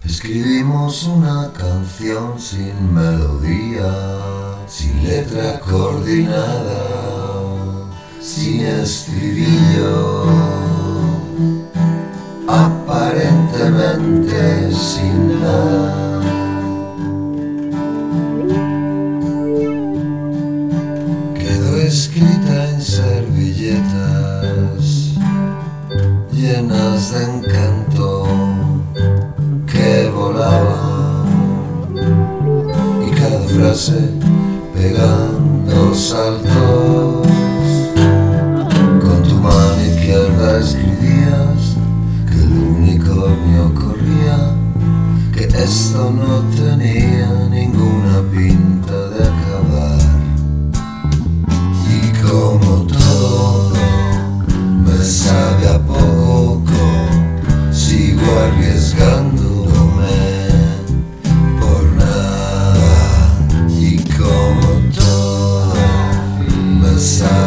Escribimos una canción sin melodía, sin letra coordinada, sin estribillo, aparentemente sin nada. Quedó escrita en servilletas llenas de encanto que volaban, y cada frase pegando saltos. Con tu mano izquierda escribías que el unicornio corría, que esto no tenía ninguna pinta de acabar. Y como todo me sabe a poco, sigo arriesgándome por nada. Y como todo me sabe